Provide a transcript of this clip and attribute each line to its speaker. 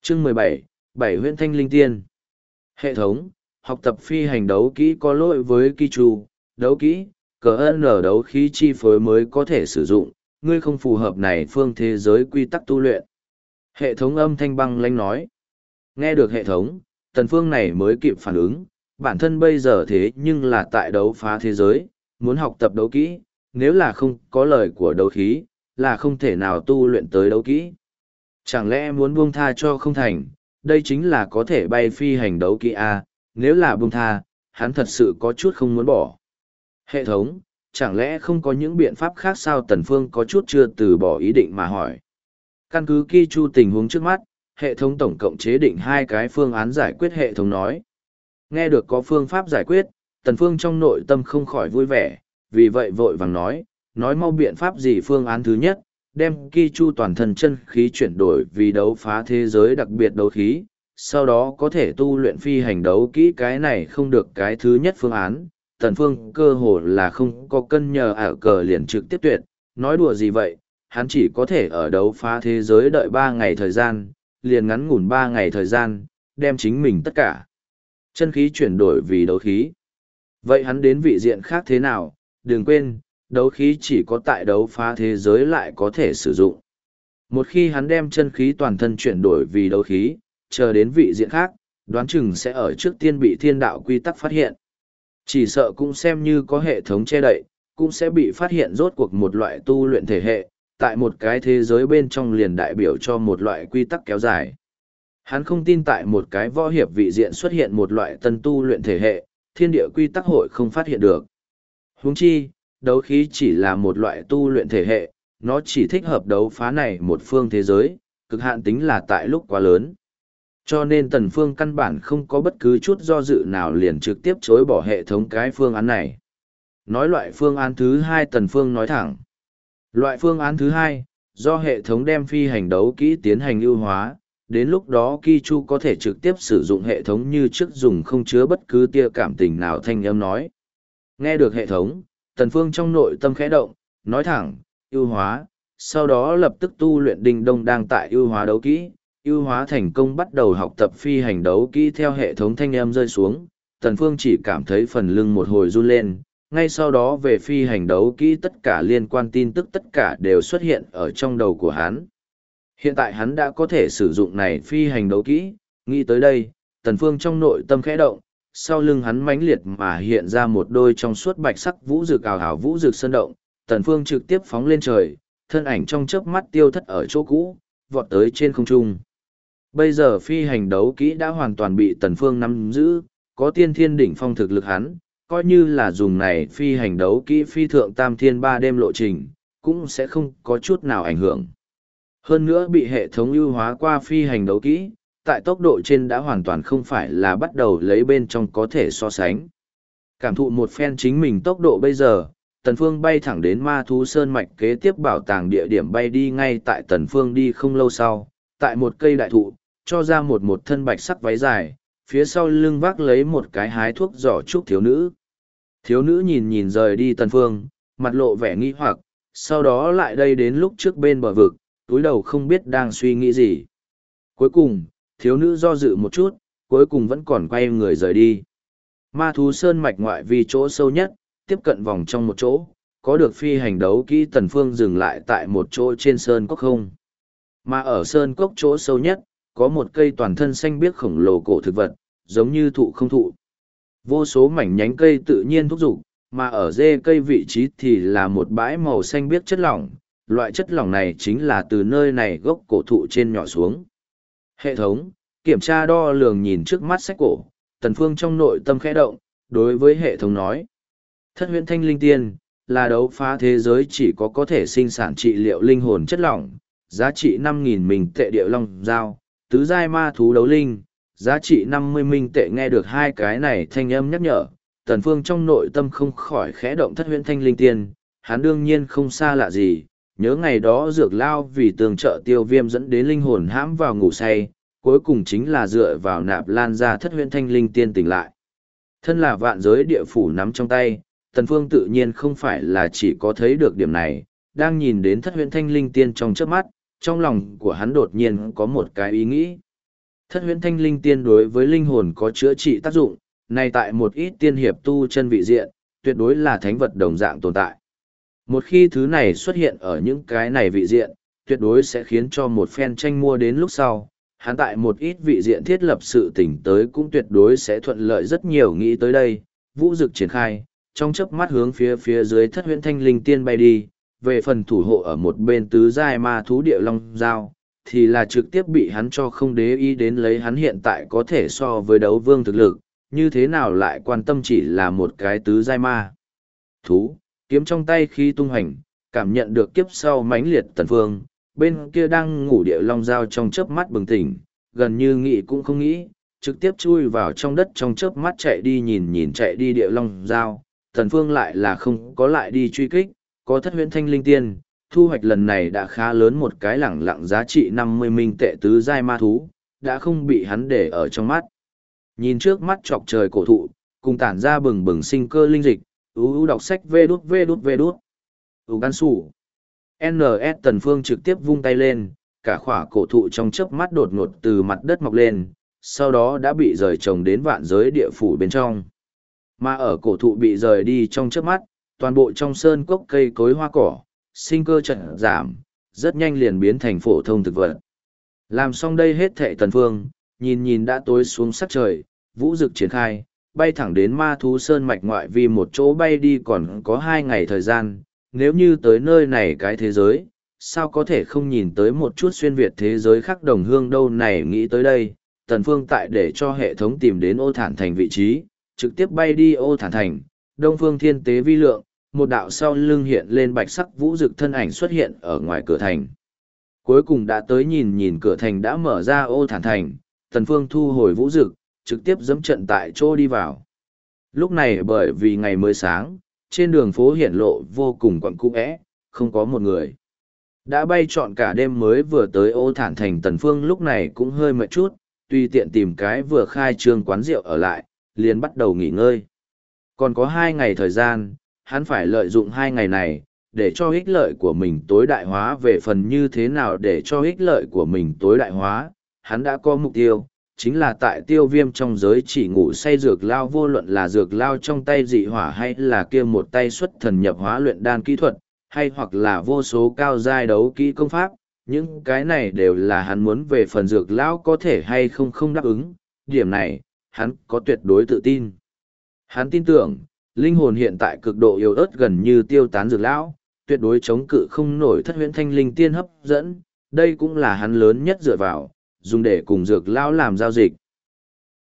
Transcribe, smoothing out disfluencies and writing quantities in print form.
Speaker 1: Chương 17, Bảy huyễn thanh linh tiên. Hệ thống, học tập phi hành đấu kỹ có lỗi với Ki Chu, đấu kỹ, cờ N đấu khí chi phối mới có thể sử dụng, ngươi không phù hợp này phương thế giới quy tắc tu luyện. Hệ thống âm thanh băng lãnh nói. Nghe được hệ thống, Tần Phương này mới kịp phản ứng, bản thân bây giờ thế nhưng là tại đấu phá thế giới, muốn học tập đấu kỹ, nếu là không có lời của đấu khí, là không thể nào tu luyện tới đấu kỹ. Chẳng lẽ muốn buông tha cho không thành, đây chính là có thể bay phi hành đấu kỹ A, nếu là buông tha, hắn thật sự có chút không muốn bỏ. Hệ thống, chẳng lẽ không có những biện pháp khác sao? Tần Phương có chút chưa từ bỏ ý định mà hỏi. Căn cứ Ki Chu tình huống trước mắt, hệ thống tổng cộng chế định 2 cái phương án giải quyết. Hệ thống nói. Nghe được có phương pháp giải quyết, Tần Phương trong nội tâm không khỏi vui vẻ, vì vậy vội vàng nói mau biện pháp gì. Phương án thứ nhất, đem Ki Chu toàn thân chân khí chuyển đổi vì đấu phá thế giới đặc biệt đấu khí, sau đó có thể tu luyện phi hành đấu kỹ. Cái này không được. Cái thứ nhất phương án, Tần Phương cơ hồ là không có cân nhờ ảo cờ liền trực tiếp tuyệt, nói đùa gì vậy, hắn chỉ có thể ở đấu phá thế giới đợi 3 ngày thời gian, liền ngắn ngủn 3 ngày thời gian, đem chính mình tất cả chân khí chuyển đổi vì đấu khí. Vậy hắn đến vị diện khác thế nào? Đừng quên, đấu khí chỉ có tại đấu phá thế giới lại có thể sử dụng. Một khi hắn đem chân khí toàn thân chuyển đổi vì đấu khí, chờ đến vị diện khác, đoán chừng sẽ ở trước tiên bị thiên đạo quy tắc phát hiện. Chỉ sợ cũng xem như có hệ thống che đậy, cũng sẽ bị phát hiện. Rốt cuộc một loại tu luyện thể hệ, tại một cái thế giới bên trong liền đại biểu cho một loại quy tắc kéo dài. Hắn không tin tại một cái võ hiệp vị diện xuất hiện một loại tân tu luyện thể hệ, thiên địa quy tắc hội không phát hiện được. Huống chi, đấu khí chỉ là một loại tu luyện thể hệ, nó chỉ thích hợp đấu phá này một phương thế giới, cực hạn tính là tại lúc quá lớn. Cho nên Tần Phương căn bản không có bất cứ chút do dự nào liền trực tiếp chối bỏ hệ thống cái phương án này. Nói loại phương án thứ hai, Tần Phương nói thẳng. Loại phương án thứ hai, do hệ thống đem phi hành đấu kỹ tiến hành ưu hóa, đến lúc đó Ki Chu có thể trực tiếp sử dụng hệ thống như trước, dùng không chứa bất cứ tia cảm tình nào. Thanh âm nói. Nghe được hệ thống, Tần Phương trong nội tâm khẽ động, nói thẳng, ưu hóa, sau đó lập tức tu luyện. Đinh đông đang tại ưu hóa đấu kỹ, ưu hóa thành công, bắt đầu học tập phi hành đấu kỹ. Theo hệ thống thanh âm rơi xuống, Tần Phương chỉ cảm thấy phần lưng một hồi run lên, ngay sau đó về phi hành đấu kỹ tất cả liên quan tin tức tất cả đều xuất hiện ở trong đầu của hắn. Hiện tại hắn đã có thể sử dụng này phi hành đấu kỹ, nghĩ tới đây, Tần Phương trong nội tâm khẽ động, sau lưng hắn mãnh liệt mà hiện ra một đôi trong suốt bạch sắc vũ rực ảo ảo vũ rực sơn động, Tần Phương trực tiếp phóng lên trời, thân ảnh trong chớp mắt tiêu thất ở chỗ cũ, vọt tới trên không trung. Bây giờ phi hành đấu kỹ đã hoàn toàn bị Tần Phương nắm giữ, có tiên thiên đỉnh phong thực lực hắn, coi như là dùng này phi hành đấu kỹ phi thượng tam thiên 3 đêm lộ trình, cũng sẽ không có chút nào ảnh hưởng. Hơn nữa bị hệ thống ưu hóa qua phi hành đấu kỹ, tại tốc độ trên đã hoàn toàn không phải là bắt đầu lấy bên trong có thể so sánh. Cảm thụ một phen chính mình tốc độ bây giờ, Tần Phương bay thẳng đến Ma Thú Sơn mạch kế tiếp bảo tàng địa điểm bay đi. Ngay tại Tần Phương đi không lâu sau, tại một cây đại thụ, cho ra một thân bạch sắc váy dài, phía sau lưng vác lấy một cái hái thuốc giỏ trúc thiếu nữ. Thiếu nữ nhìn rời đi Tần Phương, mặt lộ vẻ nghi hoặc, sau đó lại đây đến lúc trước bên bờ vực, túi đầu không biết đang suy nghĩ gì. Cuối cùng, thiếu nữ do dự một chút, cuối cùng vẫn còn quay người rời đi. Ma Thú Sơn mạch ngoại vi chỗ sâu nhất, tiếp cận vòng trong một chỗ, có được phi hành đấu kỹ. Tần Phương dừng lại tại một chỗ trên sơn cốc không. Mà ở sơn cốc chỗ sâu nhất, có một cây toàn thân xanh biếc khổng lồ cổ thực vật, giống như thụ không thụ. Vô số mảnh nhánh cây tự nhiên thúc giục, mà ở rễ cây vị trí thì là một bãi màu xanh biếc chất lỏng. Loại chất lỏng này chính là từ nơi này gốc cổ thụ trên nhỏ xuống. Hệ thống, kiểm tra đo lường. Nhìn trước mắt sách cổ, Tần Phương trong nội tâm khẽ động, đối với hệ thống nói. Thất huyễn thanh linh tiên, là đấu phá thế giới chỉ có thể sinh sản trị liệu linh hồn chất lỏng, giá trị 5.000 minh tệ. Địa long dao, tứ giai ma thú đấu linh, giá trị 50 minh tệ. Nghe được hai cái này thanh âm nhắc nhở, Tần Phương trong nội tâm không khỏi khẽ động. Thất huyễn thanh linh tiên, hắn đương nhiên không xa lạ gì, nhớ ngày đó dược lao vì tường trợ tiêu viêm dẫn đến linh hồn hãm vào ngủ say, cuối cùng chính là dựa vào nạp lan ra thất huyễn thanh linh tiên tỉnh lại. Thân là vạn giới địa phủ nắm trong tay, Tần Phương tự nhiên không phải là chỉ có thấy được điểm này, đang nhìn đến thất huyễn thanh linh tiên trong chớp mắt, trong lòng của hắn đột nhiên có một cái ý nghĩ. Thất huyễn thanh linh tiên đối với linh hồn có chữa trị tác dụng, này tại một ít tiên hiệp tu chân vị diện, tuyệt đối là thánh vật đồng dạng tồn tại. Một khi thứ này xuất hiện ở những cái này vị diện, tuyệt đối sẽ khiến cho một phen tranh mua đến lúc sau, hắn tại một ít vị diện thiết lập sự tỉnh tới cũng tuyệt đối sẽ thuận lợi rất nhiều. Nghĩ tới đây, vũ dực triển khai, trong chớp mắt hướng phía dưới thất huyễn thanh linh tiên bay đi, về phần thủ hộ ở một bên tứ giai ma thú địa long giao, thì là trực tiếp bị hắn cho không để ý đến, lấy hắn hiện tại có thể so với đấu vương thực lực, như thế nào lại quan tâm chỉ là một cái tứ giai ma thú. Kiếm trong tay khi tung hành, cảm nhận được kiếp sau mãnh liệt Tần Phương, bên kia đang ngủ địa long dao trong chớp mắt bừng tỉnh, gần như nghĩ cũng không nghĩ, trực tiếp chui vào trong đất trong chớp mắt chạy đi. Nhìn chạy đi địa long dao, Tần Phương lại là không có lại đi truy kích, có thất huyễn thanh linh tiên, thu hoạch lần này đã khá lớn, một cái lẳng lặng giá trị 50 minh tệ tứ giai ma thú, đã không bị hắn để ở trong mắt. Nhìn trước mắt chọc trời cổ thụ, cùng tản ra bừng bừng sinh cơ linh dịch, đọc sách vê đút. Gan sủ. NS Tần Phương trực tiếp vung tay lên, cả khỏa cổ thụ trong chớp mắt đột ngột từ mặt đất mọc lên, sau đó đã bị rời trồng đến vạn giới địa phủ bên trong. Mà ở cổ thụ bị rời đi trong chớp mắt, toàn bộ trong sơn cốc cây cối hoa cỏ, sinh cơ chợt giảm, rất nhanh liền biến thành phổ thông thực vật. Làm xong đây hết thệ Tần Phương, nhìn đã tối xuống sắc trời, vũ dực triển khai, bay thẳng đến ma thú sơn mạch ngoại vi một chỗ bay đi. Còn có 2 ngày thời gian, nếu như tới nơi này cái thế giới, sao có thể không nhìn tới một chút xuyên việt thế giới khác đồng hương đâu này. Nghĩ tới đây, Tần Phương tại để cho hệ thống tìm đến Ô Thản Thành vị trí, trực tiếp bay đi Ô Thản Thành. Đông phương thiên tế vi lượng, một đạo sau lưng hiện lên bạch sắc vũ dực thân ảnh xuất hiện ở ngoài cửa thành. Cuối cùng đã tới, nhìn cửa thành đã mở ra Ô Thản Thành, Tần Phương thu hồi vũ dực, trực tiếp dẫm trận tại chỗ đi vào. Lúc này bởi vì ngày mới sáng, trên đường phố hiển lộ vô cùng quặn cũ é, không có một người. Đã bay trọn cả đêm mới vừa tới Ô Thản Thành, Tần Phương lúc này cũng hơi mệt chút, tùy tiện tìm cái vừa khai trương quán rượu ở lại, liền bắt đầu nghỉ ngơi. Còn có 2 ngày thời gian, hắn phải lợi dụng 2 ngày này, để cho ích lợi của mình tối đại hóa. Về phần như thế nào để cho ích lợi của mình tối đại hóa, hắn đã có mục tiêu, chính là tại tiêu viêm trong giới chỉ ngủ say dược lao. Vô luận là dược lao trong tay dị hỏa, hay là kia một tay xuất thần nhập hóa luyện đan kỹ thuật, hay hoặc là vô số cao giai đấu kỹ công pháp, những cái này đều là hắn muốn. Về phần dược lao có thể hay không đáp ứng, điểm này, hắn có tuyệt đối tự tin. Hắn tin tưởng, linh hồn hiện tại cực độ yếu ớt gần như tiêu tán dược lão, tuyệt đối chống cự không nổi thất huyễn thanh linh tiên hấp dẫn, đây cũng là hắn lớn nhất dựa vào, dùng để cùng dược lão làm giao dịch.